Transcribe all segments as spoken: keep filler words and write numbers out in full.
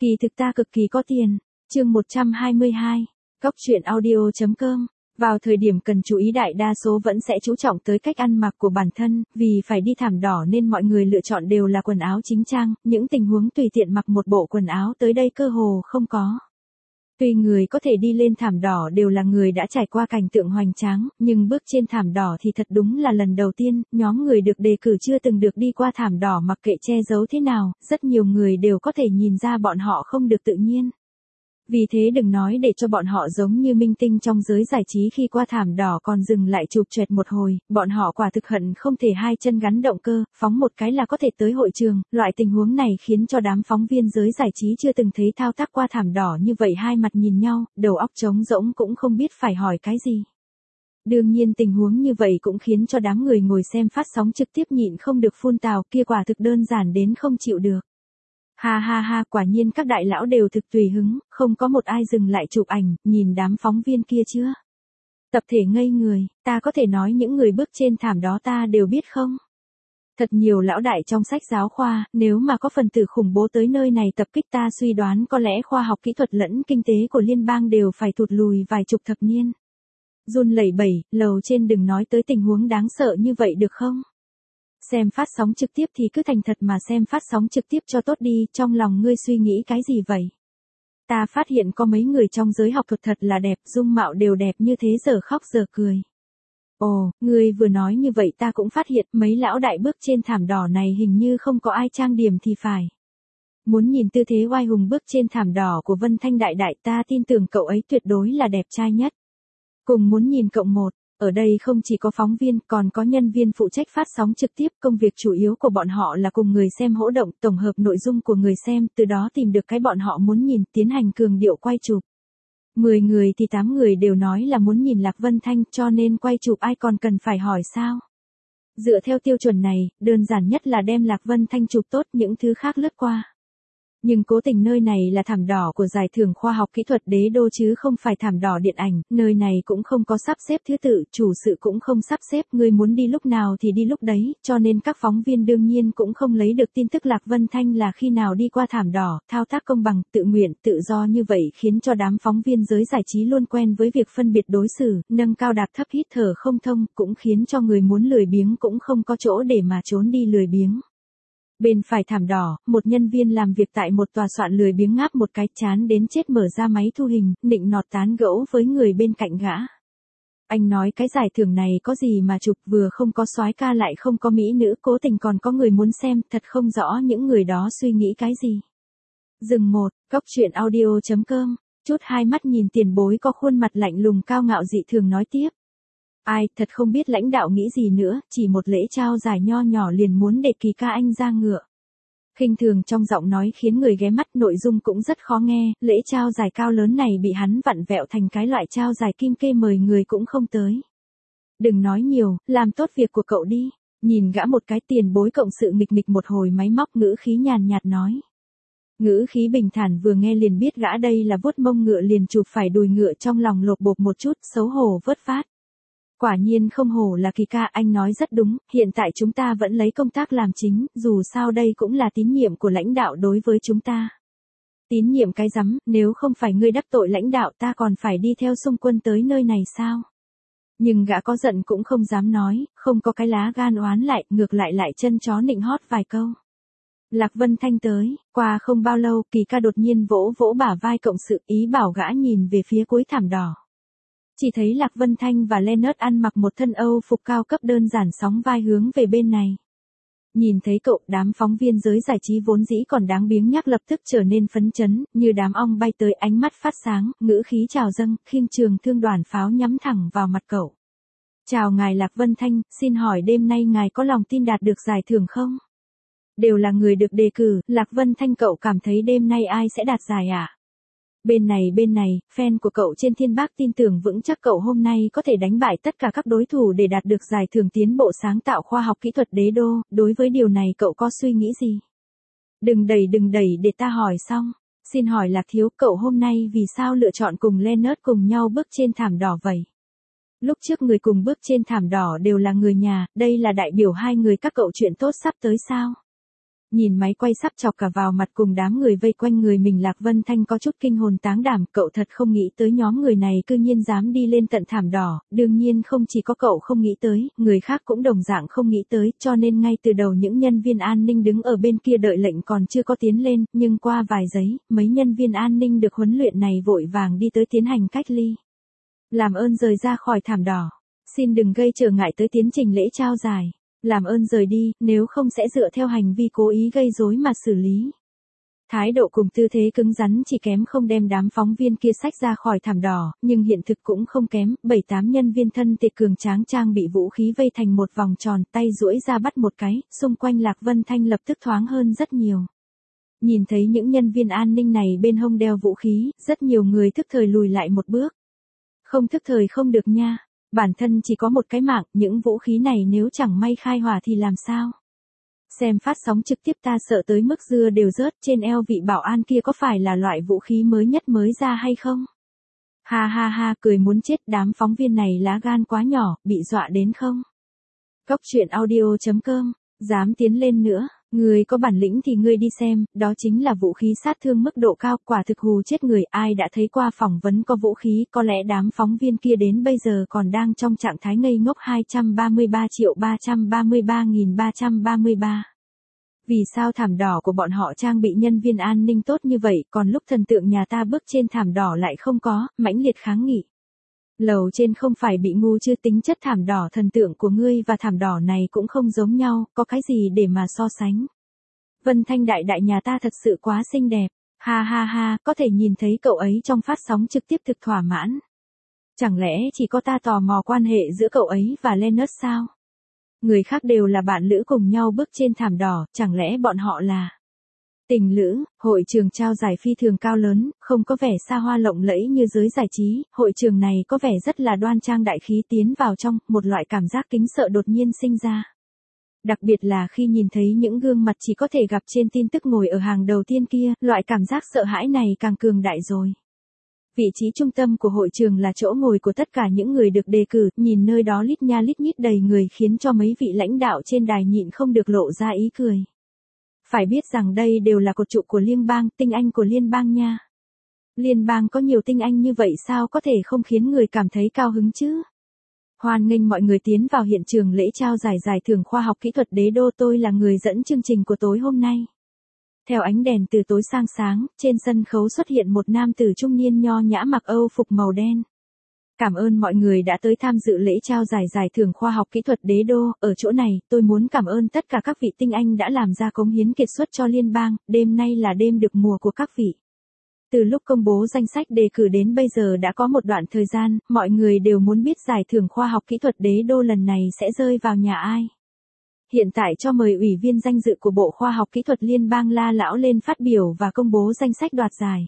Kỳ thực ta cực kỳ có tiền. Chương một trăm hai mươi hai. Góc truyện audio chấm com. Vào thời điểm cần chú ý đại đa số vẫn sẽ chú trọng tới cách ăn mặc của bản thân, vì phải đi thảm đỏ nên mọi người lựa chọn đều là quần áo chính trang, những tình huống tùy tiện mặc một bộ quần áo tới đây cơ hồ không có. Tuy người có thể đi lên thảm đỏ đều là người đã trải qua cảnh tượng hoành tráng, nhưng bước trên thảm đỏ thì thật đúng là lần đầu tiên, nhóm người được đề cử chưa từng được đi qua thảm đỏ mặc kệ che giấu thế nào, rất nhiều người đều có thể nhìn ra bọn họ không được tự nhiên. Vì thế đừng nói để cho bọn họ giống như minh tinh trong giới giải trí khi qua thảm đỏ còn dừng lại chụp choẹt một hồi, bọn họ quả thực hận không thể hai chân gắn động cơ, phóng một cái là có thể tới hội trường, loại tình huống này khiến cho đám phóng viên giới giải trí chưa từng thấy thao tác qua thảm đỏ như vậy hai mặt nhìn nhau, đầu óc trống rỗng cũng không biết phải hỏi cái gì. Đương nhiên tình huống như vậy cũng khiến cho đám người ngồi xem phát sóng trực tiếp nhịn không được phun tào, kia quả thực đơn giản đến không chịu được. Ha ha ha, quả nhiên các đại lão đều thực tùy hứng, không có một ai dừng lại chụp ảnh, nhìn đám phóng viên kia chưa? Tập thể ngây người, ta có thể nói những người bước trên thảm đó ta đều biết không? Thật nhiều lão đại trong sách giáo khoa, nếu mà có phần tử khủng bố tới nơi này tập kích ta suy đoán có lẽ khoa học kỹ thuật lẫn kinh tế của liên bang đều phải thụt lùi vài chục thập niên. Run lẩy bẩy, lầu trên đừng nói tới tình huống đáng sợ như vậy được không? Xem phát sóng trực tiếp thì cứ thành thật mà xem phát sóng trực tiếp cho tốt đi, trong lòng ngươi suy nghĩ cái gì vậy? Ta phát hiện có mấy người trong giới học thuật thật là đẹp, dung mạo đều đẹp như thế giờ khóc giờ cười. Ồ, ngươi vừa nói như vậy ta cũng phát hiện mấy lão đại bước trên thảm đỏ này hình như không có ai trang điểm thì phải. Muốn nhìn tư thế oai hùng bước trên thảm đỏ của Vân Thanh đại đại ta tin tưởng cậu ấy tuyệt đối là đẹp trai nhất. Cùng muốn nhìn cộng một. Ở đây không chỉ có phóng viên, còn có nhân viên phụ trách phát sóng trực tiếp, công việc chủ yếu của bọn họ là cùng người xem hỗ động, tổng hợp nội dung của người xem, từ đó tìm được cái bọn họ muốn nhìn, tiến hành cường điệu quay chụp. mười người thì tám người đều nói là muốn nhìn Lạc Vân Thanh, cho nên quay chụp ai còn cần phải hỏi sao? Dựa theo tiêu chuẩn này, đơn giản nhất là đem Lạc Vân Thanh chụp tốt, những thứ khác lướt qua. Nhưng cố tình nơi này là thảm đỏ của giải thưởng khoa học kỹ thuật đế đô chứ không phải thảm đỏ điện ảnh, nơi này cũng không có sắp xếp thứ tự, chủ sự cũng không sắp xếp, người muốn đi lúc nào thì đi lúc đấy, cho nên các phóng viên đương nhiên cũng không lấy được tin tức Lạc Vân Thanh là khi nào đi qua thảm đỏ, thao tác công bằng, tự nguyện, tự do như vậy khiến cho đám phóng viên giới giải trí luôn quen với việc phân biệt đối xử, nâng cao đạc thấp hít thở không thông, cũng khiến cho người muốn lười biếng cũng không có chỗ để mà trốn đi lười biếng. Bên phải thảm đỏ, một nhân viên làm việc tại một tòa soạn lười biếng ngáp một cái chán đến chết mở ra máy thu hình, nịnh nọt tán gẫu với người bên cạnh gã. Anh nói cái giải thưởng này có gì mà chụp, vừa không có soái ca lại không có mỹ nữ, cố tình còn có người muốn xem, thật không rõ những người đó suy nghĩ cái gì. Dừng một, góc truyện audio chấm com, chút hai mắt nhìn tiền bối có khuôn mặt lạnh lùng cao ngạo dị thường nói tiếp. Ai, thật không biết lãnh đạo nghĩ gì nữa, chỉ một lễ trao giải nho nhỏ liền muốn để Kỳ ca anh ra ngựa. Khinh thường trong giọng nói khiến người ghé mắt, nội dung cũng rất khó nghe, lễ trao giải cao lớn này bị hắn vặn vẹo thành cái loại trao giải kim kê mời người cũng không tới. Đừng nói nhiều, làm tốt việc của cậu đi, nhìn gã một cái, tiền bối cộng sự nghịch nghịch một hồi máy móc ngữ khí nhàn nhạt nói. Ngữ khí bình thản vừa nghe liền biết gã đây là vuốt mông ngựa liền chụp phải đùi ngựa, trong lòng lột bột một chút, xấu hổ vớt phát. Quả nhiên không hổ là Kỳ ca, anh nói rất đúng, hiện tại chúng ta vẫn lấy công tác làm chính, dù sao đây cũng là tín nhiệm của lãnh đạo đối với chúng ta. Tín nhiệm cái rắm, nếu không phải ngươi đắc tội lãnh đạo ta còn phải đi theo xung quân tới nơi này sao? Nhưng gã có giận cũng không dám nói, không có cái lá gan oán lại, ngược lại lại chân chó nịnh hót vài câu. Lạc Vân Thanh tới, qua không bao lâu, Kỳ ca đột nhiên vỗ vỗ bả vai cộng sự, ý bảo gã nhìn về phía cuối thảm đỏ. Chỉ thấy Lạc Vân Thanh và Leonard ăn mặc một thân Âu phục cao cấp đơn giản sóng vai hướng về bên này. Nhìn thấy cậu, đám phóng viên giới giải trí vốn dĩ còn đáng biếng nhác lập tức trở nên phấn chấn, như đám ong bay tới, ánh mắt phát sáng, ngữ khí trào dâng, khiêng trường thương đoàn pháo nhắm thẳng vào mặt cậu. Chào ngài Lạc Vân Thanh, xin hỏi đêm nay ngài có lòng tin đạt được giải thưởng không? Đều là người được đề cử, Lạc Vân Thanh cậu cảm thấy đêm nay ai sẽ đạt giải ạ? À? Bên này bên này, fan của cậu trên Thiên Bác tin tưởng vững chắc cậu hôm nay có thể đánh bại tất cả các đối thủ để đạt được giải thưởng tiến bộ sáng tạo khoa học kỹ thuật đế đô, đối với điều này cậu có suy nghĩ gì? Đừng đẩy đừng đẩy để ta hỏi xong, xin hỏi Lạc thiếu, cậu hôm nay vì sao lựa chọn cùng Leonard cùng nhau bước trên thảm đỏ vậy? Lúc trước người cùng bước trên thảm đỏ đều là người nhà, đây là đại biểu hai người các cậu chuyện tốt sắp tới sao? Nhìn máy quay sắp chọc cả vào mặt cùng đám người vây quanh người mình, Lạc Vân Thanh có chút kinh hồn táng đảm, cậu thật không nghĩ tới nhóm người này cư nhiên dám đi lên tận thảm đỏ, đương nhiên không chỉ có cậu không nghĩ tới, người khác cũng đồng dạng không nghĩ tới, cho nên ngay từ đầu những nhân viên an ninh đứng ở bên kia đợi lệnh còn chưa có tiến lên, nhưng qua vài giây, mấy nhân viên an ninh được huấn luyện này vội vàng đi tới tiến hành cách ly. Làm ơn rời ra khỏi thảm đỏ, xin đừng gây trở ngại tới tiến trình lễ trao giải. Làm ơn rời đi, nếu không sẽ dựa theo hành vi cố ý gây rối mà xử lý. Thái độ cùng tư thế cứng rắn chỉ kém không đem đám phóng viên kia xách ra khỏi thảm đỏ, nhưng hiện thực cũng không kém, bảy tám nhân viên thân thể cường tráng trang bị vũ khí vây thành một vòng tròn, tay duỗi ra bắt một cái, xung quanh Lạc Vân Thanh lập tức thoáng hơn rất nhiều. Nhìn thấy những nhân viên an ninh này bên hông đeo vũ khí, rất nhiều người thức thời lùi lại một bước. Không thức thời không được nha. Bản thân chỉ có một cái mạng, những vũ khí này nếu chẳng may khai hỏa thì làm sao? Xem phát sóng trực tiếp ta sợ tới mức dưa đều rớt, trên eo vị bảo an kia có phải là loại vũ khí mới nhất mới ra hay không? Ha ha ha, cười muốn chết, đám phóng viên này lá gan quá nhỏ, bị dọa đến không? Cóc truyện audio chấm com, dám tiến lên nữa. Người có bản lĩnh thì ngươi đi xem, đó chính là vũ khí sát thương mức độ cao, quả thực hù chết người, ai đã thấy qua phỏng vấn có vũ khí, có lẽ đám phóng viên kia đến bây giờ còn đang trong trạng thái ngây ngốc. Hai trăm ba mươi ba triệu ba trăm ba mươi ba nghìn ba trăm ba mươi ba. Vì sao thảm đỏ của bọn họ trang bị nhân viên an ninh tốt như vậy, còn lúc thần tượng nhà ta bước trên thảm đỏ lại không có, mãnh liệt kháng nghị. Lầu trên không phải bị ngu chưa, tính chất thảm đỏ thần tượng của ngươi và thảm đỏ này cũng không giống nhau, có cái gì để mà so sánh. Vân Thanh đại đại nhà ta thật sự quá xinh đẹp, ha ha ha, có thể nhìn thấy cậu ấy trong phát sóng trực tiếp thực thỏa mãn. Chẳng lẽ chỉ có ta tò mò quan hệ giữa cậu ấy và Leonard sao? Người khác đều là bạn lữ cùng nhau bước trên thảm đỏ, chẳng lẽ bọn họ là tình lữ? Hội trường trao giải phi thường cao lớn, không có vẻ xa hoa lộng lẫy như giới giải trí, hội trường này có vẻ rất là đoan trang đại khí, tiến vào trong, một loại cảm giác kính sợ đột nhiên sinh ra. Đặc biệt là khi nhìn thấy những gương mặt chỉ có thể gặp trên tin tức ngồi ở hàng đầu tiên kia, loại cảm giác sợ hãi này càng cường đại rồi. Vị trí trung tâm của hội trường là chỗ ngồi của tất cả những người được đề cử, nhìn nơi đó lít nha lít nhít đầy người khiến cho mấy vị lãnh đạo trên đài nhịn không được lộ ra ý cười. Phải biết rằng đây đều là cột trụ của liên bang, tinh anh của liên bang nha. Liên bang có nhiều tinh anh như vậy sao có thể không khiến người cảm thấy cao hứng chứ? Hoan nghênh mọi người tiến vào hiện trường lễ trao giải giải thưởng khoa học kỹ thuật đế đô, tôi là người dẫn chương trình của tối hôm nay. Theo ánh đèn từ tối sang sáng, trên sân khấu xuất hiện một nam tử trung niên nho nhã mặc âu phục màu đen. Cảm ơn mọi người đã tới tham dự lễ trao giải giải thưởng khoa học kỹ thuật đế đô, ở chỗ này, tôi muốn cảm ơn tất cả các vị tinh anh đã làm ra cống hiến kiệt xuất cho liên bang, đêm nay là đêm được mùa của các vị. Từ lúc công bố danh sách đề cử đến bây giờ đã có một đoạn thời gian, mọi người đều muốn biết giải thưởng khoa học kỹ thuật đế đô lần này sẽ rơi vào nhà ai. Hiện tại cho mời ủy viên danh dự của Bộ Khoa học Kỹ thuật Liên bang La Lão lên phát biểu và công bố danh sách đoạt giải.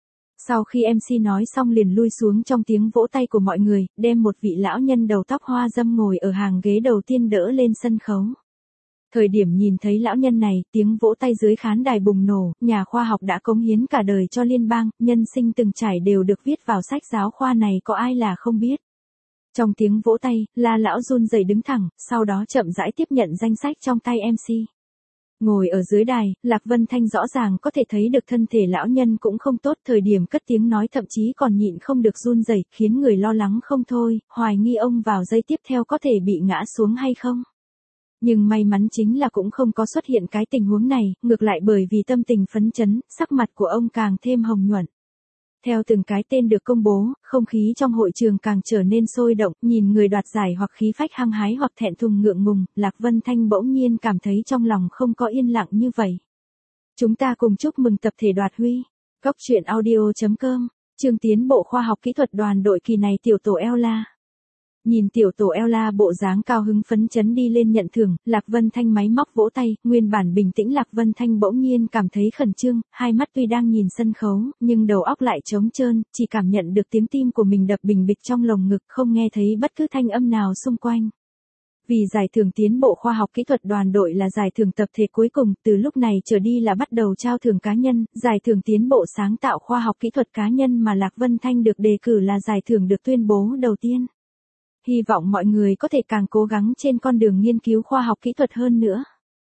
Sau khi em xê nói xong liền lui xuống trong tiếng vỗ tay của mọi người, đem một vị lão nhân đầu tóc hoa râm ngồi ở hàng ghế đầu tiên đỡ lên sân khấu. Thời điểm nhìn thấy lão nhân này, tiếng vỗ tay dưới khán đài bùng nổ, nhà khoa học đã cống hiến cả đời cho liên bang, nhân sinh từng trải đều được viết vào sách giáo khoa này, có ai là không biết. Trong tiếng vỗ tay, La Lão run rẩy đứng thẳng, sau đó chậm rãi tiếp nhận danh sách trong tay em xê. Ngồi ở dưới đài, Lạc Vân Thanh rõ ràng có thể thấy được thân thể lão nhân cũng không tốt, thời điểm cất tiếng nói thậm chí còn nhịn không được run rẩy, khiến người lo lắng không thôi, hoài nghi ông vào giây tiếp theo có thể bị ngã xuống hay không. Nhưng may mắn chính là cũng không có xuất hiện cái tình huống này, ngược lại bởi vì tâm tình phấn chấn, sắc mặt của ông càng thêm hồng nhuận. Theo từng cái tên được công bố, không khí trong hội trường càng trở nên sôi động, nhìn người đoạt giải hoặc khí phách hăng hái hoặc thẹn thùng ngượng ngùng, Lạc Vân Thanh bỗng nhiên cảm thấy trong lòng không có yên lặng như vậy. Chúng ta cùng chúc mừng tập thể đoạt huy. Cóc truyện audio chấm com, chương tiến bộ khoa học kỹ thuật đoàn đội kỳ này tiểu tổ Ella. Nhìn tiểu tổ Ella bộ dáng cao hứng phấn chấn đi lên nhận thưởng, Lạc Vân Thanh máy móc vỗ tay, nguyên bản bình tĩnh Lạc Vân Thanh bỗng nhiên cảm thấy khẩn trương, hai mắt tuy đang nhìn sân khấu, nhưng đầu óc lại trống trơn, chỉ cảm nhận được tiếng tim của mình đập bình bịch trong lồng ngực, không nghe thấy bất cứ thanh âm nào xung quanh. Vì giải thưởng tiến bộ khoa học kỹ thuật đoàn đội là giải thưởng tập thể cuối cùng, từ lúc này trở đi là bắt đầu trao thưởng cá nhân, giải thưởng tiến bộ sáng tạo khoa học kỹ thuật cá nhân mà Lạc Vân Thanh được đề cử là giải thưởng được tuyên bố đầu tiên. Hy vọng mọi người có thể càng cố gắng trên con đường nghiên cứu khoa học kỹ thuật hơn nữa.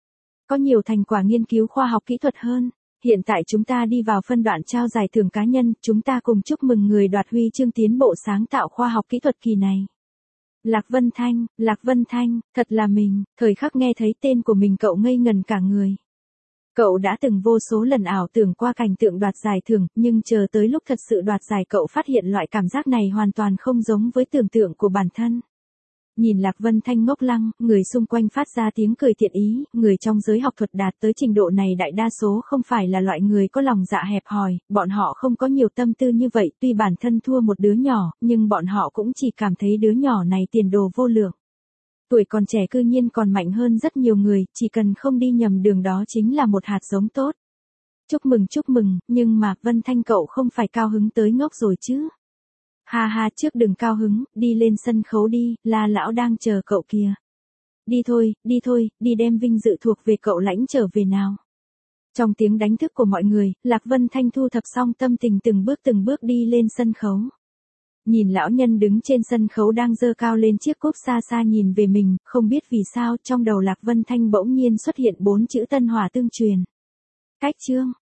có nhiều thành quả nghiên cứu khoa học kỹ thuật hơn. Hiện tại chúng ta đi vào phân đoạn trao giải thưởng cá nhân, chúng ta cùng chúc mừng người đoạt huy chương tiến bộ sáng tạo khoa học kỹ thuật kỳ này. Lạc Vân Thanh, Lạc Vân Thanh, thật là mình, thời khắc nghe thấy tên của mình cậu ngây ngần cả người. Cậu đã từng vô số lần ảo tưởng qua cảnh tượng đoạt giải thưởng, nhưng chờ tới lúc thật sự đoạt giải cậu phát hiện loại cảm giác này hoàn toàn không giống với tưởng tượng của bản thân. Nhìn Lạc Vân Thanh ngốc lăng, người xung quanh phát ra tiếng cười thiện ý, người trong giới học thuật đạt tới trình độ này đại đa số không phải là loại người có lòng dạ hẹp hòi, bọn họ không có nhiều tâm tư như vậy, tuy bản thân thua một đứa nhỏ, nhưng bọn họ cũng chỉ cảm thấy đứa nhỏ này tiền đồ vô lượng. Tuổi còn trẻ cư nhiên còn mạnh hơn rất nhiều người, chỉ cần không đi nhầm đường đó chính là một hạt giống tốt. Chúc mừng chúc mừng, nhưng mà Vân Thanh cậu không phải cao hứng tới ngốc rồi chứ. Ha ha, trước đừng cao hứng, đi lên sân khấu đi, La lão đang chờ cậu kìa. Đi thôi, đi thôi, đi đem vinh dự thuộc về cậu lãnh trở về nào. Trong tiếng đánh thức của mọi người, Lạc Vân Thanh thu thập xong tâm tình từng bước từng bước đi lên sân khấu. Nhìn lão nhân đứng trên sân khấu đang giơ cao lên chiếc cúp xa xa nhìn về mình, không biết vì sao trong đầu Lạc Vân Thanh bỗng nhiên xuất hiện bốn chữ tân hỏa tương truyền. Cách chương